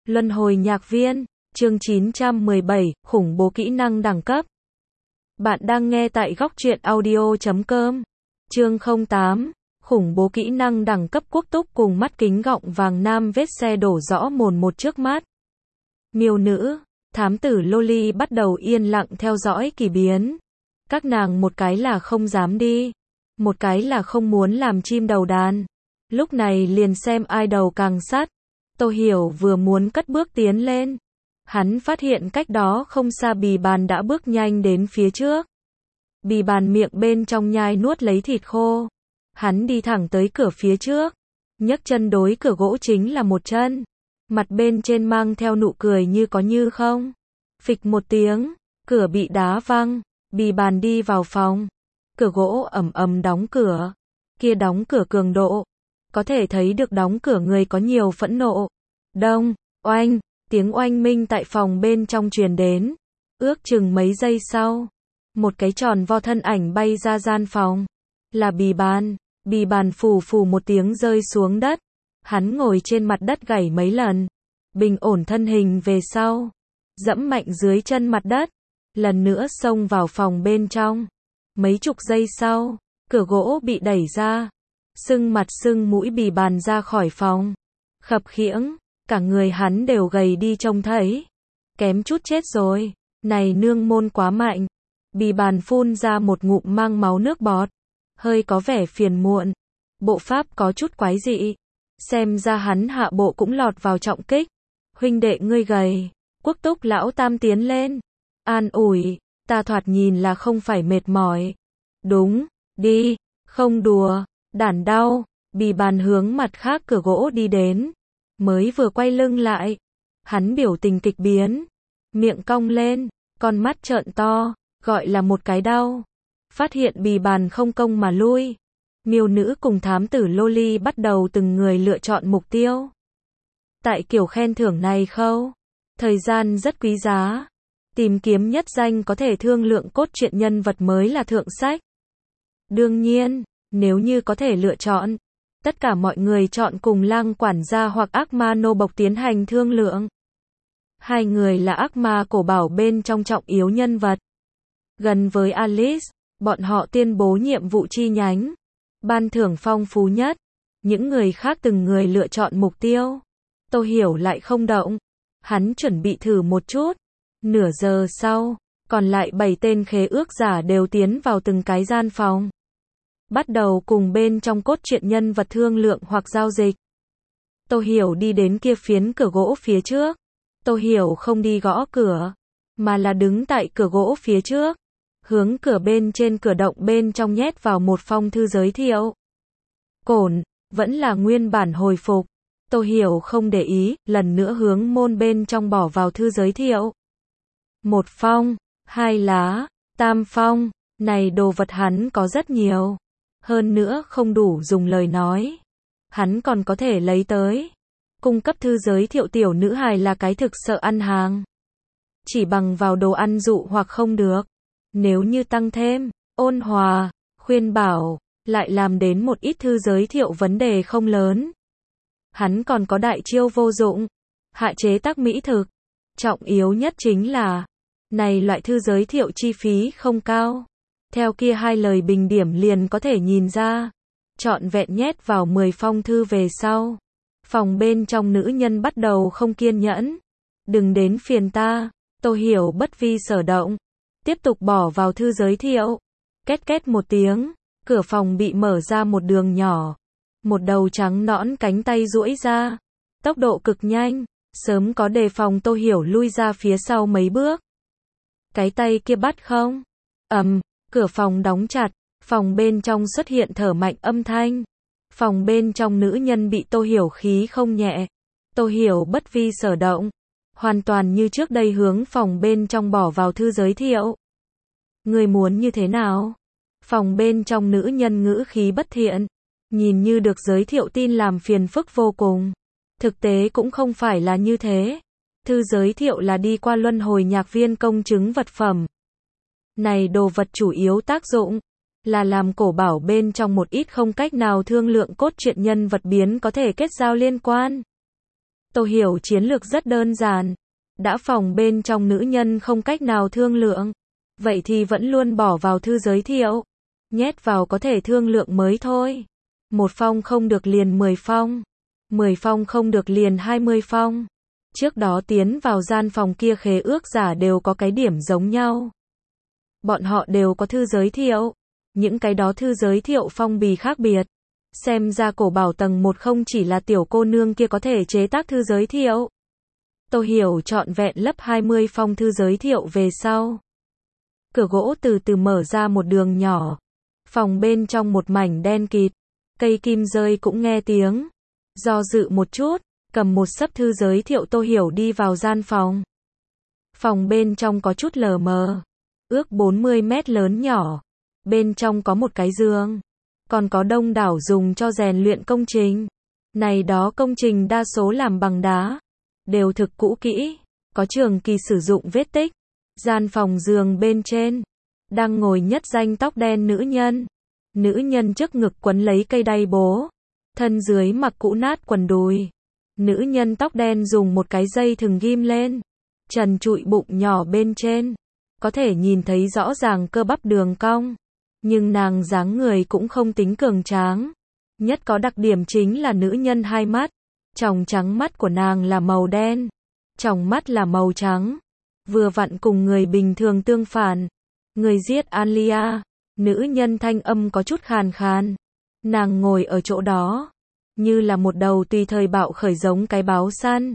Luân hồi nhạc viên, chương 917, khủng bố kỹ năng đẳng cấp. Bạn đang nghe tại góc truyện audio.com. Chương 08, khủng bố kỹ năng đẳng cấp. Quốc túc cùng mắt kính gọng vàng nam vết xe đổ rõ mồn một trước mắt. Miêu nữ, thám tử Loli bắt đầu yên lặng theo dõi kỳ biến. Các nàng một cái là không dám đi, một cái là không muốn làm chim đầu đàn. Lúc này liền xem ai đầu càng sát. Tô Hiểu vừa muốn cất bước tiến lên, hắn phát hiện cách đó không xa Bì Bàn đã bước nhanh đến phía trước. Bì Bàn miệng bên trong nhai nuốt lấy thịt khô. Hắn đi thẳng tới cửa phía trước, nhấc chân đối cửa gỗ chính là một chân. Mặt bên trên mang theo nụ cười như có như không. Phịch một tiếng, cửa bị đá văng. Bì Bàn đi vào phòng. Cửa gỗ ầm ầm đóng cửa. Kia đóng cửa cường độ, có thể thấy được đóng cửa người có nhiều phẫn nộ. Đông, oanh, tiếng oanh minh tại phòng bên trong truyền đến. Ước chừng mấy giây sau, một cái tròn vo thân ảnh bay ra gian phòng. Là Bì Bàn. Bì Bàn phù phù một tiếng rơi xuống đất. Hắn ngồi trên mặt đất gảy mấy lần, bình ổn thân hình về sau, dẫm mạnh dưới chân mặt đất, lần nữa xông vào phòng bên trong. Mấy chục giây sau, cửa gỗ bị đẩy ra. Sưng mặt sưng mũi Bì Bàn ra khỏi phòng. Khập khiễng, cả người hắn đều gầy đi trông thấy. Kém chút chết rồi, này nương môn quá mạnh. Bì Bàn phun ra một ngụm mang máu nước bọt, hơi có vẻ phiền muộn. Bộ pháp có chút quái dị. Xem ra hắn hạ bộ cũng lọt vào trọng kích. Huynh đệ ngươi gầy. Quốc túc lão tam tiến lên, an ủi, ta thoạt nhìn là không phải mệt mỏi. Đúng, đi, không đùa. Đản đau. Bì Bàn hướng mặt khác cửa gỗ đi đến. Mới vừa quay lưng lại, hắn biểu tình kịch biến, miệng cong lên, con mắt trợn to, gọi là một cái đau. Phát hiện Bì Bàn không công mà lui, miêu nữ cùng thám tử Loli bắt đầu từng người lựa chọn mục tiêu. Tại kiểu khen thưởng này khâu, thời gian rất quý giá. Tìm kiếm nhất danh có thể thương lượng cốt truyện nhân vật mới là thượng sách. Đương nhiên, nếu như có thể lựa chọn, tất cả mọi người chọn cùng Lang quản gia hoặc ác ma nô bộc tiến hành thương lượng. Hai người là ác ma cổ bảo bên trong trọng yếu nhân vật. Gần với Alice, bọn họ tuyên bố nhiệm vụ chi nhánh, ban thưởng phong phú nhất. Những người khác từng người lựa chọn mục tiêu. Tô Hiểu lại không động. Hắn chuẩn bị thử một chút. Nửa giờ sau, còn lại 7 tên khế ước giả đều tiến vào từng cái gian phòng. Bắt đầu cùng bên trong cốt truyện nhân vật thương lượng hoặc giao dịch. Tô Hiểu đi đến kia phiến cửa gỗ phía trước. Tô Hiểu không đi gõ cửa, mà là đứng tại cửa gỗ phía trước, hướng cửa bên trên cửa động bên trong nhét vào một phong thư giới thiệu. Cổn, vẫn là nguyên bản hồi phục. Tô Hiểu không để ý, lần nữa hướng môn bên trong bỏ vào thư giới thiệu. Một phong, 2 lá, tam phong, này đồ vật hắn có rất nhiều. Hơn nữa không đủ dùng lời nói, hắn còn có thể lấy tới. Cung cấp thư giới thiệu tiểu nữ hài là cái thực sợ ăn hàng. Chỉ bằng vào đồ ăn dụ hoặc không được. Nếu như tăng thêm, ôn hòa, khuyên bảo, lại làm đến một ít thư giới thiệu vấn đề không lớn. Hắn còn có đại chiêu vô dụng, hạ chế tác mỹ thực. Trọng yếu nhất chính là, này loại thư giới thiệu chi phí không cao. Theo kia 2 lời bình điểm liền có thể nhìn ra. Trọn vẹn nhét vào 10 phong thư về sau. Phòng bên trong nữ nhân bắt đầu không kiên nhẫn. Đừng đến phiền ta. Tô Hiểu bất vi sở động. Tiếp tục bỏ vào thư giới thiệu. Két két một tiếng. Cửa phòng bị mở ra một đường nhỏ. Một đầu trắng nõn cánh tay duỗi ra. Tốc độ cực nhanh. Sớm có đề phòng Tô Hiểu lui ra phía sau mấy bước. Cái tay kia bắt không? Cửa phòng đóng chặt, phòng bên trong xuất hiện thở mạnh âm thanh. Phòng bên trong nữ nhân bị Tô Hiểu khí không nhẹ. Tô Hiểu bất vi sở động, hoàn toàn như trước đây hướng phòng bên trong bỏ vào thư giới thiệu. Người muốn như thế nào? Phòng bên trong nữ nhân ngữ khí bất thiện, nhìn như được giới thiệu tin làm phiền phức vô cùng. Thực tế cũng không phải là như thế. Thư giới thiệu là đi qua luân hồi nhạc viên công chứng vật phẩm. Này đồ vật chủ yếu tác dụng là làm cổ bảo bên trong một ít không cách nào thương lượng cốt truyện nhân vật biến có thể kết giao liên quan. Tô Hiểu chiến lược rất đơn giản. Đã phòng bên trong nữ nhân không cách nào thương lượng. Vậy thì vẫn luôn bỏ vào thư giới thiệu. Nhét vào có thể thương lượng mới thôi. 1 phong không được liền 10 phong. 10 phong không được liền 20 phong. Trước đó tiến vào gian phòng kia khế ước giả đều có cái điểm giống nhau. Bọn họ đều có thư giới thiệu. Những cái đó thư giới thiệu phong bì khác biệt. Xem ra cổ bảo tầng 1 không chỉ là tiểu cô nương kia có thể chế tác thư giới thiệu. Tô Hiểu trọn vẹn lấp 20 phong thư giới thiệu về sau. Cửa gỗ từ từ mở ra một đường nhỏ. Phòng bên trong một mảnh đen kịt. Cây kim rơi cũng nghe tiếng. Do dự một chút, cầm một xấp thư giới thiệu Tô Hiểu đi vào gian phòng. Phòng bên trong có chút lờ mờ. Ước 40 mét lớn nhỏ. Bên trong có một cái giường. Còn có đông đảo dùng cho rèn luyện công trình. Này đó công trình đa số làm bằng đá. Đều thực cũ kỹ. Có trường kỳ sử dụng vết tích. Gian phòng giường bên trên. Đang ngồi nhất danh tóc đen nữ nhân. Nữ nhân trước ngực quấn lấy cây đay bố. Thân dưới mặc cũ nát quần đùi. Nữ nhân tóc đen dùng một cái dây thừng ghim lên. Trần trụi bụng nhỏ bên trên. Có thể nhìn thấy rõ ràng cơ bắp đường cong. Nhưng nàng dáng người cũng không tính cường tráng. Nhất có đặc điểm chính là nữ nhân hai mắt. Tròng trắng mắt của nàng là màu đen. Tròng mắt là màu trắng. Vừa vặn cùng người bình thường tương phản. Người giết Alia. Nữ nhân thanh âm có chút khàn khàn. Nàng ngồi ở chỗ đó. Như là một đầu tùy thời bạo khởi giống cái báo săn.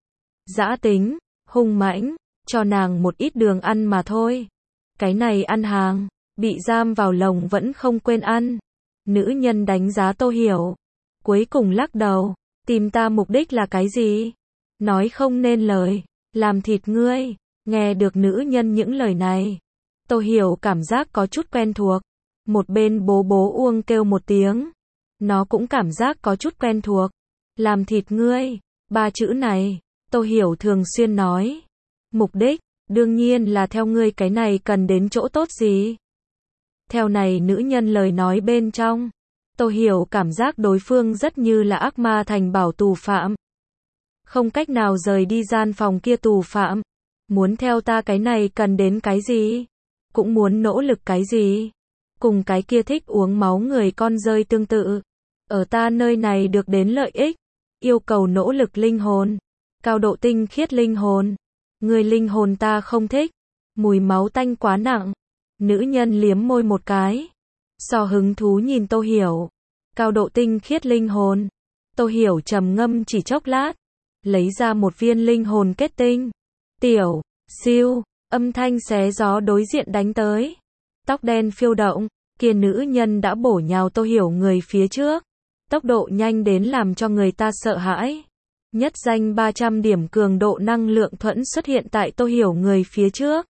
Dã tính, hung mãnh, cho nàng một ít đường ăn mà thôi. Cái này ăn hàng, bị giam vào lồng vẫn không quên ăn. Nữ nhân đánh giá Tô Hiểu. Cuối cùng lắc đầu, tìm ta mục đích là cái gì? Nói không nên lời, làm thịt ngươi. Nghe được nữ nhân những lời này. Tô Hiểu cảm giác có chút quen thuộc. Một bên bố bố uông kêu một tiếng. Nó cũng cảm giác có chút quen thuộc. Làm thịt ngươi. 3 chữ này, Tô Hiểu thường xuyên nói. Mục đích, đương nhiên là theo ngươi cái này cần đến chỗ tốt gì. Theo này nữ nhân lời nói bên trong. Tô Hiểu cảm giác đối phương rất như là ác ma thành bảo tù phạm. Không cách nào rời đi gian phòng kia tù phạm. Muốn theo ta cái này cần đến cái gì? Cũng muốn nỗ lực cái gì? Cùng cái kia thích uống máu người con rơi tương tự. Ở ta nơi này được đến lợi ích. Yêu cầu nỗ lực linh hồn. Cao độ tinh khiết linh hồn. Người linh hồn ta không thích. Mùi máu tanh quá nặng. Nữ nhân liếm môi một cái. So hứng thú nhìn Tô Hiểu. Cao độ tinh khiết linh hồn. Tô Hiểu trầm ngâm chỉ chốc lát. Lấy ra một viên linh hồn kết tinh. Tiểu, siêu, âm thanh xé gió đối diện đánh tới. Tóc đen phiêu động, kia nữ nhân đã bổ nhào Tô Hiểu người phía trước. Tốc độ nhanh đến làm cho người ta sợ hãi. Nhất danh 300 điểm cường độ năng lượng thuẫn xuất hiện tại Tô Hiểu người phía trước.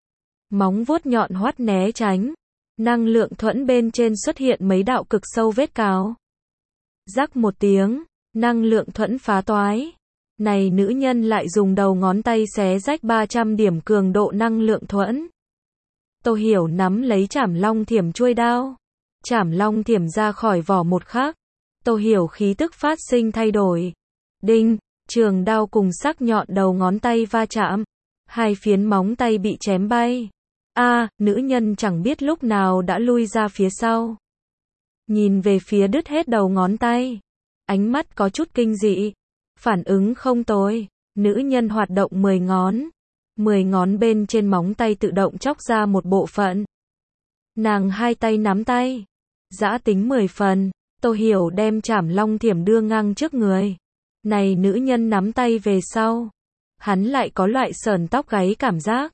Móng vuốt nhọn hoắt né tránh. Năng lượng thuẫn bên trên xuất hiện mấy đạo cực sâu vết cào. Rắc một tiếng, năng lượng thuẫn phá toái. Này nữ nhân lại dùng đầu ngón tay xé rách 300 điểm cường độ năng lượng thuẫn. Tô Hiểu nắm lấy Trảm Long Thiểm chuôi đao. Trảm Long Thiểm ra khỏi vỏ một khắc. Tô Hiểu khí tức phát sinh thay đổi. Đinh, trường đao cùng sắc nhọn đầu ngón tay va chạm. 2 phiến móng tay bị chém bay. Nữ nhân chẳng biết lúc nào đã lui ra phía sau. Nhìn về phía đứt hết đầu ngón tay. Ánh mắt có chút kinh dị. Phản ứng không tồi. Nữ nhân hoạt động 10 ngón. 10 ngón bên trên móng tay tự động chóc ra một bộ phận. Nàng 2 tay nắm tay. Dã tính 10 phần. Tô Hiểu đem Trảm Long Thiểm đưa ngang trước người. Này nữ nhân nắm tay về sau. Hắn lại có loại sởn tóc gáy cảm giác.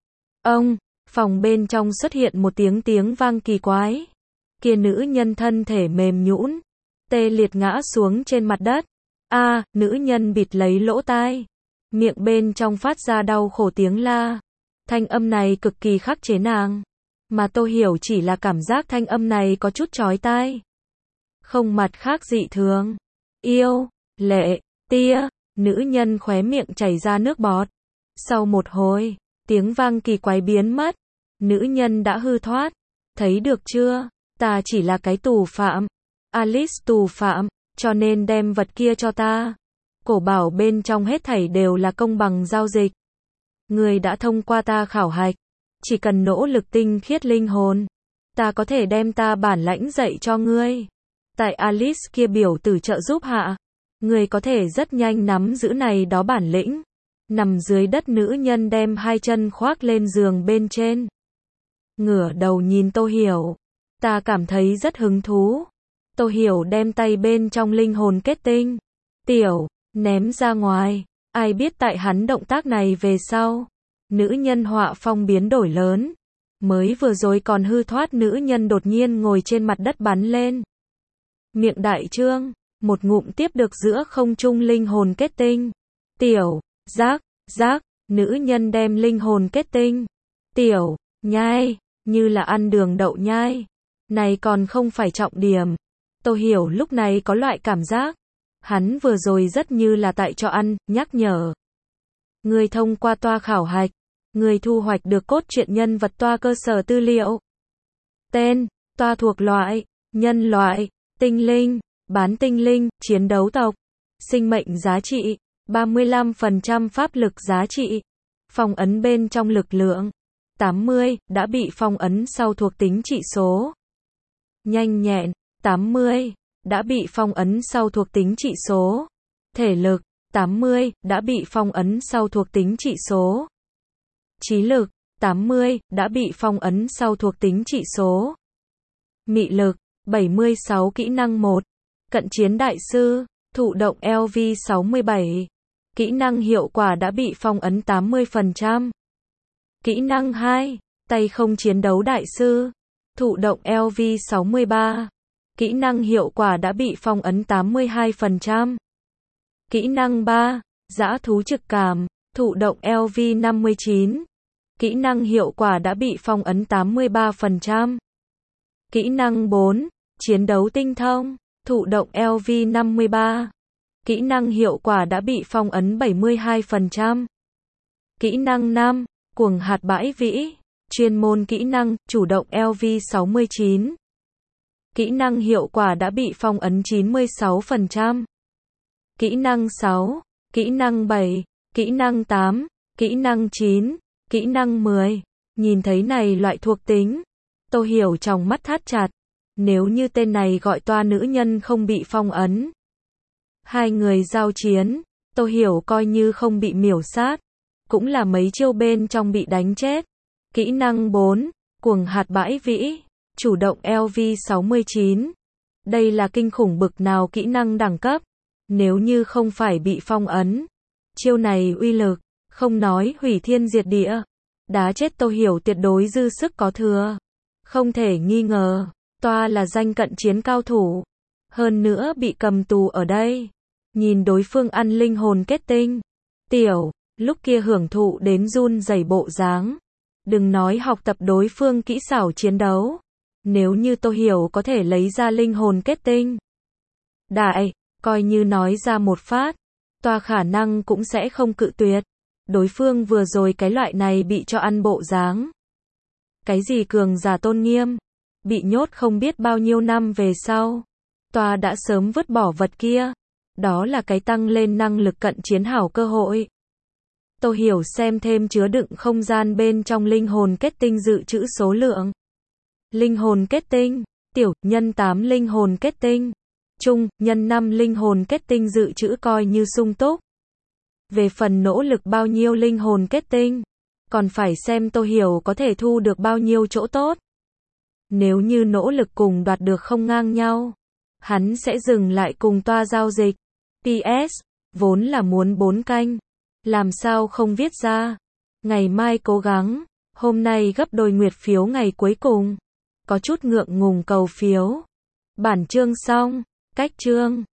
Phòng bên trong xuất hiện một tiếng vang kỳ quái. Kia nữ nhân thân thể mềm nhũn, tê liệt ngã xuống trên mặt đất. Nữ nhân bịt lấy lỗ tai. Miệng bên trong phát ra đau khổ tiếng la. Thanh âm này cực kỳ khắc chế nàng. Mà Tô Hiểu chỉ là cảm giác thanh âm này có chút chói tai. Không mặt khác dị thường. Yêu, lệ, tia, nữ nhân khóe miệng chảy ra nước bọt. Sau một hồi, tiếng vang kỳ quái biến mất. Nữ nhân đã hư thoát. Thấy được chưa? Ta chỉ là cái tù phạm. Alice tù phạm, cho nên đem vật kia cho ta. Cổ bảo bên trong hết thảy đều là công bằng giao dịch. Ngươi đã thông qua ta khảo hạch. Chỉ cần nỗ lực tinh khiết linh hồn, ta có thể đem ta bản lãnh dạy cho ngươi. Tại Alice kia biểu tử trợ giúp hạ, ngươi có thể rất nhanh nắm giữ này đó bản lĩnh. Nằm dưới đất nữ nhân đem hai chân khoác lên giường bên trên. Ngửa đầu nhìn Tô Hiểu. Ta cảm thấy rất hứng thú. Tô Hiểu đem tay bên trong linh hồn kết tinh. Tiểu, ném ra ngoài. Ai biết tại hắn động tác này về sau. Nữ nhân họa phong biến đổi lớn. Mới vừa rồi còn hư thoát nữ nhân đột nhiên ngồi trên mặt đất bắn lên. Miệng đại trương, một ngụm tiếp được giữa không trung linh hồn kết tinh. Tiểu, giác, nữ nhân đem linh hồn kết tinh. Tiểu, nhai, như là ăn đường đậu nhai. Này còn không phải trọng điểm. Tô Hiểu lúc này có loại cảm giác. Hắn vừa rồi rất như là tại cho ăn, nhắc nhở. Người thông qua toa khảo hạch. Người thu hoạch được cốt truyện nhân vật toa cơ sở tư liệu. Tên, toa thuộc loại, nhân loại, tinh linh, bán tinh linh, chiến đấu tộc. Sinh mệnh giá trị, 35% pháp lực giá trị. Phong ấn bên trong lực lượng, 80, đã bị phong ấn sau thuộc tính trị số. Nhanh nhẹn, 80, đã bị phong ấn sau thuộc tính trị số. Thể lực, 80, đã bị phong ấn sau thuộc tính trị số. Trí lực, 80, đã bị phong ấn sau thuộc tính trị số. Mị lực, 76 kỹ năng 1. Cận chiến đại sư, thụ động LV67. Kỹ năng hiệu quả đã bị phong ấn 80%. Kỹ năng 2, tay không chiến đấu đại sư, thụ động LV63. Kỹ năng hiệu quả đã bị phong ấn 82%. Kỹ năng 3, dã thú trực cảm, thụ động LV59. Kỹ năng hiệu quả đã bị phong ấn 83%. Kỹ năng 4, chiến đấu tinh thông, thụ động LV53. Kỹ năng hiệu quả đã bị phong ấn 72%. Kỹ năng 5, cuồng hạt bãi vĩ, chuyên môn kỹ năng, chủ động LV69. Kỹ năng hiệu quả đã bị phong ấn 96%. Kỹ năng 6, kỹ năng 7, kỹ năng 8, kỹ năng 9, kỹ năng 10. Nhìn thấy này loại thuộc tính, Tô Hiểu trong mắt thắt chặt. Nếu như tên này gọi toa nữ nhân không bị phong ấn. Hai người giao chiến, Tô Hiểu coi như không bị miểu sát. Cũng là mấy chiêu bên trong bị đánh chết. Kỹ năng 4, cuồng hạt bãi vĩ, chủ động LV69. Đây là kinh khủng bực nào kỹ năng đẳng cấp. Nếu như không phải bị phong ấn. Chiêu này uy lực, không nói hủy thiên diệt địa. Đá chết Tô Hiểu tuyệt đối dư sức có thừa. Không thể nghi ngờ, toa là danh cận chiến cao thủ. Hơn nữa bị cầm tù ở đây. Nhìn đối phương ăn linh hồn kết tinh. Tiểu, lúc kia hưởng thụ đến run rẩy bộ dáng. Đừng nói học tập đối phương kỹ xảo chiến đấu. Nếu như Tô Hiểu có thể lấy ra linh hồn kết tinh. Đại, coi như nói ra một phát. Toa khả năng cũng sẽ không cự tuyệt. Đối phương vừa rồi cái loại này bị cho ăn bộ dáng. Cái gì cường giả tôn nghiêm. Bị nhốt không biết bao nhiêu năm về sau. Toa đã sớm vứt bỏ vật kia. Đó là cái tăng lên năng lực cận chiến hảo cơ hội. Tô Hiểu xem thêm chứa đựng không gian bên trong linh hồn kết tinh dự trữ số lượng. Linh hồn kết tinh, tiểu, nhân 8 linh hồn kết tinh. Trung, nhân 5 linh hồn kết tinh dự trữ coi như sung túc. Về phần nỗ lực bao nhiêu linh hồn kết tinh, còn phải xem Tô Hiểu có thể thu được bao nhiêu chỗ tốt. Nếu như nỗ lực cùng đoạt được không ngang nhau, hắn sẽ dừng lại cùng toa giao dịch. PS, vốn là muốn 4 canh. Làm sao không viết ra. Ngày mai cố gắng. Hôm nay gấp đôi nguyệt phiếu ngày cuối cùng. Có chút ngượng ngùng cầu phiếu. Bản chương xong. Cách chương.